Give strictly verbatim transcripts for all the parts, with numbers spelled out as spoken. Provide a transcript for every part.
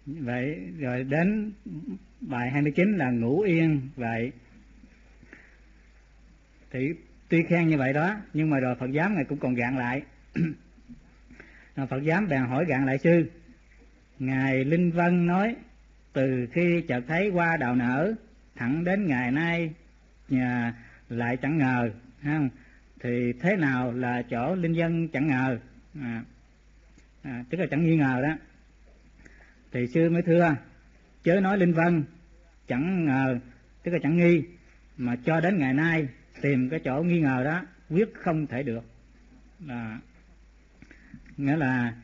Vậy rồi đến bài hai mươi chín là ngủ yên. Vậy thì tuy khen như vậy đó, nhưng mà rồi Phật giám ngài cũng còn gạn lại. Phật giám bèn hỏi gạn lại sư: ngài Linh Vân nói từ khi chợt thấy hoa đào nở thẳng đến ngày nay nhà lại chẳng ngờ, không? Thì thế nào là chỗ Linh Vân chẳng ngờ? À, à, tức là chẳng nghi ngờ đó. Thì sư mới thưa: chớ nói Linh Vân chẳng ngờ, tức là chẳng nghi, mà cho đến ngày nay tìm cái chỗ nghi ngờ đó quyết không thể được. À, nghĩa là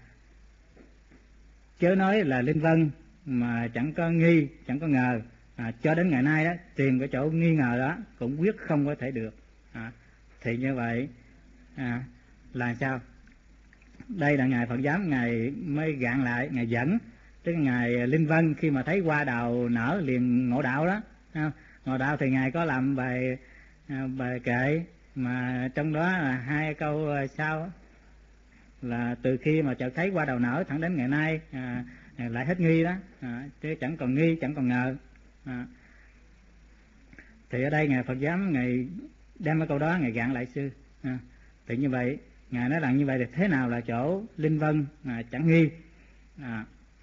chớ nói là Linh Vân mà chẳng có nghi, chẳng có ngờ, à, cho đến ngày nay đó tìm cái chỗ nghi ngờ đó cũng quyết không có thể được. À, thì như vậy à, là sao? Đây là ngài Phật giám ngài mới gạn lại, ngài dẫn tức là ngài Linh Vân khi mà thấy hoa đào nở liền ngộ đạo đó. À, ngộ đạo thì ngài có làm bài à, bài kệ mà trong đó là hai câu sau là từ khi mà chợt thấy hoa đào nở thẳng đến ngày nay à, lại hết nghi đó, à, chứ chẳng còn nghi, chẳng còn ngờ. À, thì ở đây ngài Phật giám ngài đem cái câu đó ngài gạn lại sư. À, thì như vậy ngài nói rằng như vậy thì thế nào là chỗ Linh Vân à, chẳng nghi? À,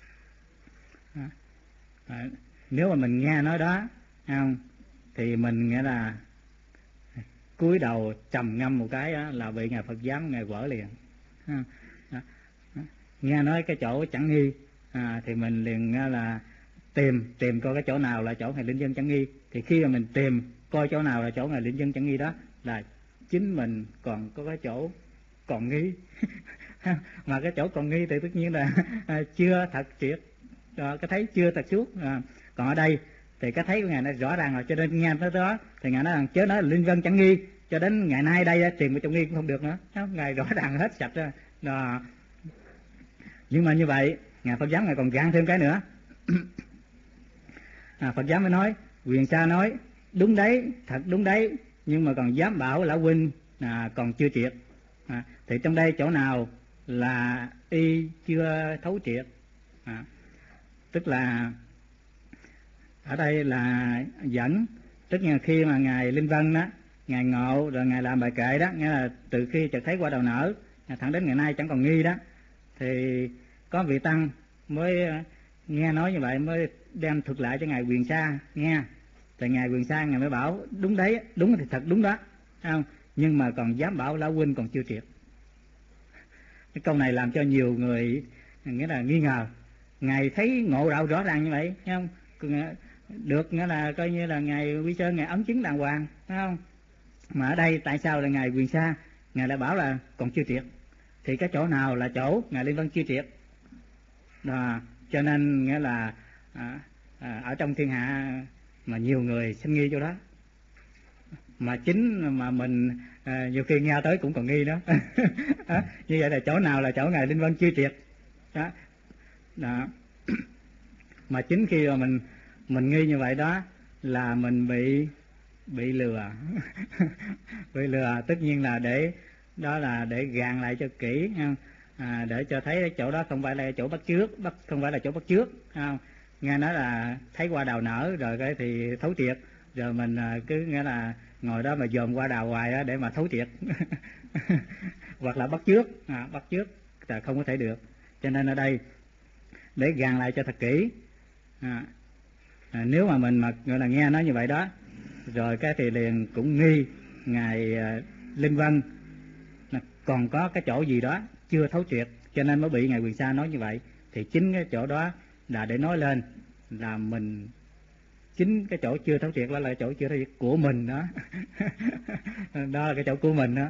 à, à, nếu mà mình nghe nói đó không, thì mình nghĩa là cúi đầu trầm ngâm một cái đó, là bị ngài Phật giám ngài quở liền. À, à, à, nghe nói cái chỗ chẳng nghi à, thì mình liền là tìm tìm coi cái chỗ nào là chỗ ngài Linh Vân chẳng nghi. Thì khi mà mình tìm coi chỗ nào là chỗ ngài Linh Vân chẳng nghi đó là chính mình còn có cái chỗ còn nghi. Mà cái chỗ còn nghi thì tất nhiên là à, chưa thật triệt, à, cái thấy chưa thật suốt. À, còn ở đây thì cái thấy của ngài nó rõ ràng rồi, cho nên nghe tới đó thì ngài nói rằng chớ nói là Linh Vân chẳng nghi, cho đến ngày nay đây tìm cái chỗ nghi cũng không được nữa. Đó, ngài rõ ràng hết sạch rồi. Đó. Nhưng mà như vậy ngài Phật giám ngài còn gạn thêm cái nữa. À, Phật giám mới nói: Quyền Sa nói đúng đấy, thật đúng đấy, nhưng mà còn dám bảo lão huynh à, còn chưa triệt. À, thì trong đây chỗ nào là y chưa thấu triệt? À, tức là ở đây là dẫn, tức là khi mà ngài Linh Vân đó ngài ngộ rồi ngài làm bài kệ đó, nghĩa là từ khi chợt thấy hoa đào nở thẳng đến ngày nay chẳng còn nghi đó, thì có vị tăng mới nghe nói như vậy mới đem thuật lại cho ngài Quyền Sa nghe. Thì ngài Quyền Sa ngài mới bảo đúng đấy, đúng thì thật đúng đó, không? Nhưng mà còn dám bảo lão huynh còn chưa triệt. Cái câu này làm cho nhiều người nghĩa là nghi ngờ. Ngài thấy ngộ đạo rõ ràng như vậy, thấy không? Được nghĩa là coi như là ngài Quy Sơn ngài ấn chứng đàng hoàng, phải không? Mà ở đây tại sao là ngài Quyền Sa ngài lại bảo là còn chưa triệt? Thì cái chỗ nào là chỗ ngài Linh Vân chưa triệt? Đó, cho nên nghĩa là à, à, ở trong thiên hạ mà nhiều người sinh nghi chỗ đó, mà chính mà mình à, nhiều khi nghe tới cũng còn nghi đó. À, như vậy là chỗ nào là chỗ ngài Linh Vân chưa triệt đó. Đó. Mà chính khi mà mình mình nghi như vậy đó là mình bị bị lừa. Bị lừa tất nhiên là để đó là để gạn lại cho kỹ, à, để cho thấy cái chỗ đó không phải là chỗ bắt chước, bắt không phải là chỗ bắt chước, không? Nghe nói là thấy hoa đào nở rồi cái thì thấu triệt, rồi mình cứ nghĩa là ngồi đó mà dòm hoa đào hoài đó để mà thấu triệt. Hoặc là bắt chước, à, bắt chước là không có thể được. Cho nên ở đây để gàn lại cho thật kỹ. À, à, nếu mà mình mà gọi là nghe nói như vậy đó, rồi cái thì liền cũng nghi ngài à, Linh Vân còn có cái chỗ gì đó chưa thấu triệt, cho nên mới bị ngài Quyền Sa nói như vậy. Thì chính cái chỗ đó là để nói lên là mình, chính cái chỗ chưa thấu triệt đó là chỗ chưa thấu triệt của mình đó. Đó là cái chỗ của mình đó.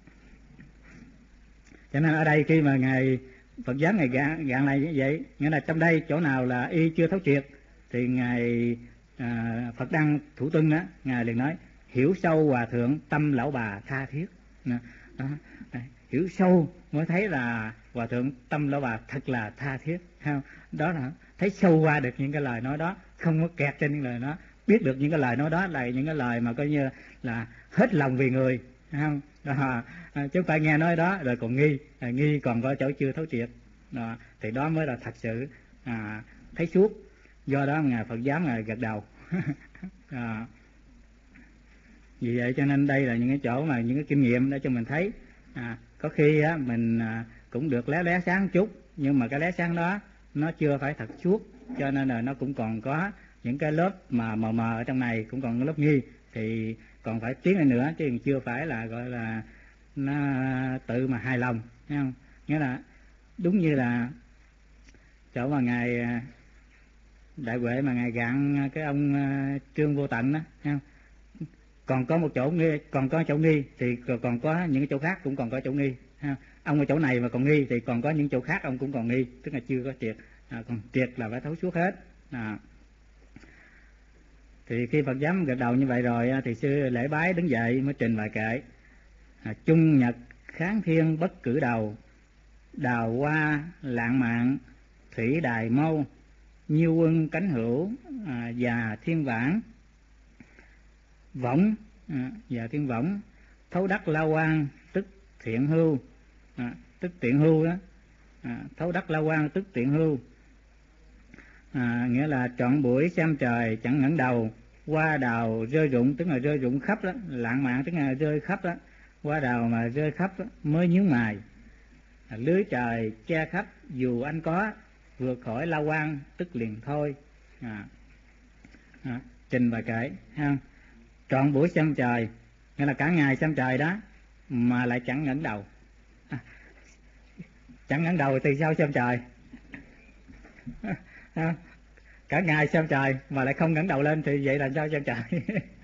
Cho nên ở đây khi mà ngài Phật giám ngài gạn, gạn lại như vậy, nghĩa là trong đây chỗ nào là y chưa thấu triệt, thì ngài à, Phật Đăng Thủ Tuân đó, ngài liền nói: hiểu sâu hòa thượng tâm lão bà tha thiết. Đó. Đó. Hiểu sâu mới thấy là hòa thượng tâm lão bà thật là tha thiết. Đó là thấy sâu qua được những cái lời nói đó, không có kẹt trên những lời đó, biết được những cái lời nói đó là những cái lời mà coi như là hết lòng vì người, không? Đó, chứ không phải nghe nói đó rồi còn nghi, nghi còn có chỗ chưa thấu triệt. Đó, thì đó mới là thật sự à, thấy suốt. Do đó ngài Phật dám ngài gật đầu. à, vì vậy cho nên đây là những cái chỗ mà những cái kinh nghiệm để cho mình thấy. à, có khi á, mình à, cũng được lé lé sáng chút, nhưng mà cái lé sáng đó nó chưa phải thật suốt, cho nên là nó cũng còn có những cái lớp mà mờ mờ ở trong này, cũng còn có lớp nghi, thì còn phải tiến lên nữa, chứ chưa phải là gọi là nó tự mà hài lòng, thấy không? Nghĩa là đúng như là chỗ mà ngài Đại Huệ mà ngài gạn cái ông Trương Vô Tận đó, thấy không? Còn có một chỗ nghi, còn có chỗ nghi thì còn có những cái chỗ khác cũng còn có chỗ nghi. Ha. Ông ở chỗ này mà còn nghi thì còn có những chỗ khác ông cũng còn nghi, tức là chưa có triệt. À, còn triệt là phải thấu suốt hết. À. Thì khi Phật dám gật đầu như vậy rồi thì sư lễ bái đứng dậy mới trình bài kệ. À, chung nhật kháng thiên bất cử đầu, đào hoa lạng mạn thủy đài mâu, nhiêu quân cánh hữu à, và thiên vãn võng à, và thiên võng, thấu đắc la quan tức thiện hưu, à, tức tiện hưu đó. À, thấu đắc la quan tức tiện hưu, à, nghĩa là trọn buổi xem trời chẳng ngẩng đầu, hoa đào rơi rụng, tức là rơi rụng khắp đó, lạng mạn tức là rơi khắp đó, hoa đào mà rơi khắp đó, mới nhướng mày. À, lưới trời che khắp dù anh có, vượt khỏi la quan tức liền thôi. À, à, trình bài kệ ha. Trọn buổi xem trời nghĩa là cả ngày xem trời đó mà lại chẳng ngẩng đầu. À, chẳng ngẩng đầu thì sao xem trời? À, cả ngày xem trời mà lại không ngẩng đầu lên thì vậy làm sao xem trời?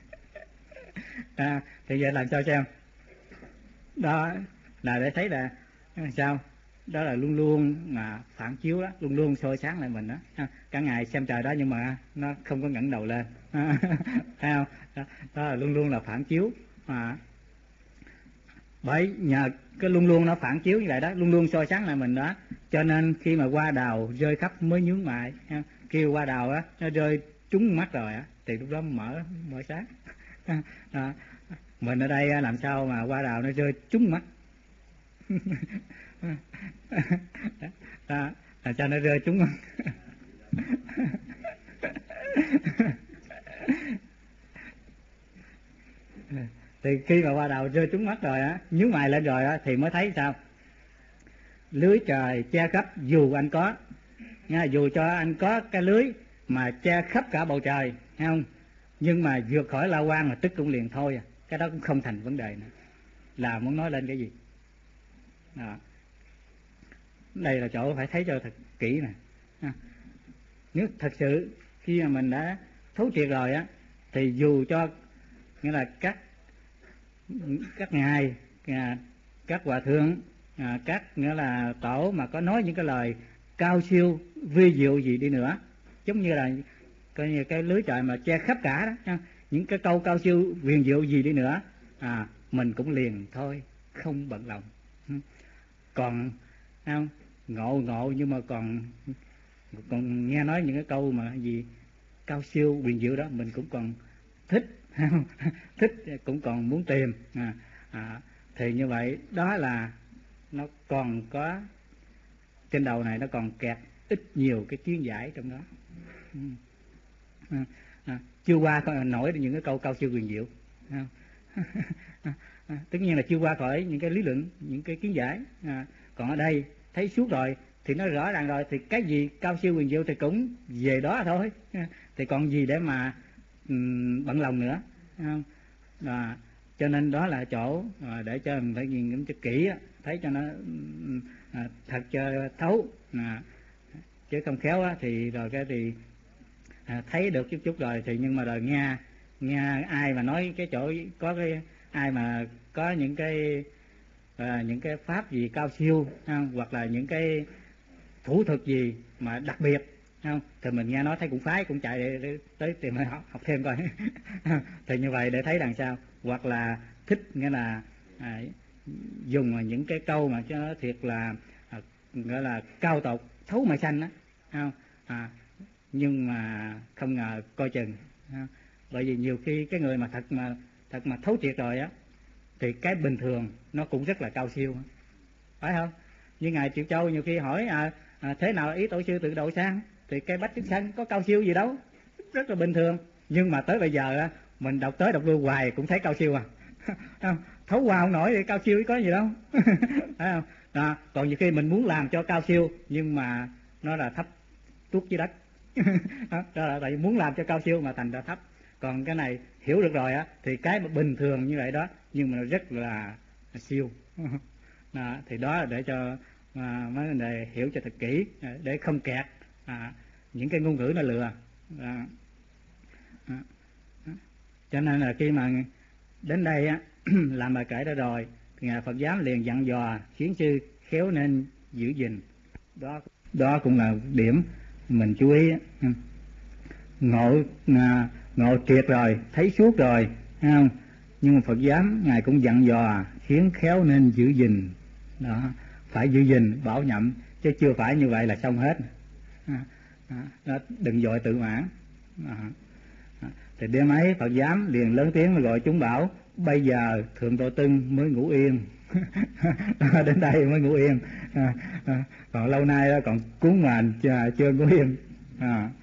À, thì vậy làm sao xem? Đó là để thấy là sao? Đó là luôn luôn mà phản chiếu đó, luôn luôn soi sáng lại mình đó. À, cả ngày xem trời đó nhưng mà nó không có ngẩng đầu lên. À, thấy không? Đó, đó là luôn luôn là phản chiếu. À, bởi nhờ cái luôn luôn nó phản chiếu như vậy đó, luôn luôn soi sáng lại mình đó, cho nên khi mà hoa đào rơi khắp mới nhướng mày. Khi hoa đào á nó rơi trúng mắt rồi á thì lúc đó mở mở sáng. Đó. Mình ở đây làm sao mà hoa đào nó rơi trúng mắt? Đó, làm sao nó rơi trúng mắt? Thì khi mà hoa đào rơi trúng mắt rồi á, nhướng mày lên rồi á thì mới thấy sao? Lưới trời che khắp dù anh có, nha, dù cho anh có cái lưới mà che khắp cả bầu trời, thấy không? Nhưng mà vượt khỏi la quan là tức cũng liền thôi à. Cái đó cũng không thành vấn đề nữa. Là muốn nói lên cái gì? Đó. Đây là chỗ phải thấy cho thật kỹ nè. Nếu thật sự khi mà mình đã thấu triệt rồi á thì dù cho nghĩa là các các ngài, các hòa thượng, các nghĩa là tổ mà có nói những cái lời cao siêu vi diệu gì đi nữa, giống như là coi như cái lưới trời mà che khắp cả đó, những cái câu cao siêu huyền diệu gì đi nữa, à mình cũng liền thôi, không bận lòng. Còn không ngộ ngộ nhưng mà còn còn nghe nói những cái câu mà gì cao siêu huyền diệu đó mình cũng còn thích, thích cũng còn muốn tìm. À, à, thì như vậy đó là nó còn có trên đầu này nó còn kẹt ít nhiều cái kiến giải trong đó. À, à, chưa qua nổi những cái câu cao siêu huyền diệu. À, à, tất nhiên là chưa qua khỏi những cái lý luận, những cái kiến giải. À, còn ở đây thấy suốt rồi thì nó rõ ràng rồi, thì cái gì cao siêu huyền diệu thì cũng về đó thôi, thì còn gì để mà um, bận lòng nữa, không? À, cho nên đó là chỗ à, để cho mình phải nhìn ngắm cho kỹ, thấy cho nó à, thật cho thấu, à, chứ không khéo á, thì rồi cái thì à, thấy được chút chút rồi thì nhưng mà rồi nghe nghe ai mà nói cái chỗ có cái ai mà có những cái à, những cái pháp gì cao siêu không? Hoặc là những cái thủ thuật gì mà đặc biệt không, thì mình nghe nói thấy cũng phái, cũng chạy để, để tới tìm học, học thêm coi. Thì như vậy để thấy đằng sau, hoặc là thích nghĩa là à, dùng những cái câu mà cho nó thiệt là à, gọi là cao tột thấu mày xanh đó, không? À, nhưng mà không ngờ coi chừng, không? Bởi vì nhiều khi cái người mà thật mà thật mà thấu triệt rồi á thì cái bình thường nó cũng rất là cao siêu, phải không? Như ngài Triệu Châu nhiều khi hỏi à, à, thế nào ý tổ sư tự độ sang, thì cây bách trứng xanh có cao siêu gì đâu, rất là bình thường. Nhưng mà tới bây giờ á, mình đọc tới đọc lui hoài cũng thấy cao siêu à thấu qua không nổi thì cao siêu có gì đâu phải không? À, còn nhiều khi mình muốn làm cho cao siêu nhưng mà nó là thấp tuốt dưới đất đó, đó là tại vì muốn làm cho cao siêu mà thành ra thấp. Còn cái này hiểu được rồi á, thì cái bình thường như vậy đó nhưng mà nó rất là siêu đó, thì đó là để cho à, mấy vấn đề hiểu cho thật kỹ để không kẹt à, những cái ngôn ngữ nó lừa à, à, à. Cho nên là khi mà đến đây á làm bài kể đó rồi thì ngài Phật giáo liền dặn dò khiến sư khéo nên giữ gìn. Đó đó cũng là điểm mình chú ý. Ngộ à, ngộ triệt rồi, thấy suốt rồi, thấy không? Nhưng mà Phật giáo ngài cũng dặn dò khiến khéo nên giữ gìn. Đó, phải giữ gìn, bảo nhậm, chứ chưa phải như vậy là xong hết. À, à, đó, đừng vội tự mãn. À, à, thì đêm ấy Phật giáo liền lớn tiếng mà gọi chúng bảo: bây giờ Thượng Tọa Tưng mới ngủ yên. Đến đây mới ngủ yên. À, à, còn lâu nay đó còn cúng mà chưa, chưa ngủ yên. À,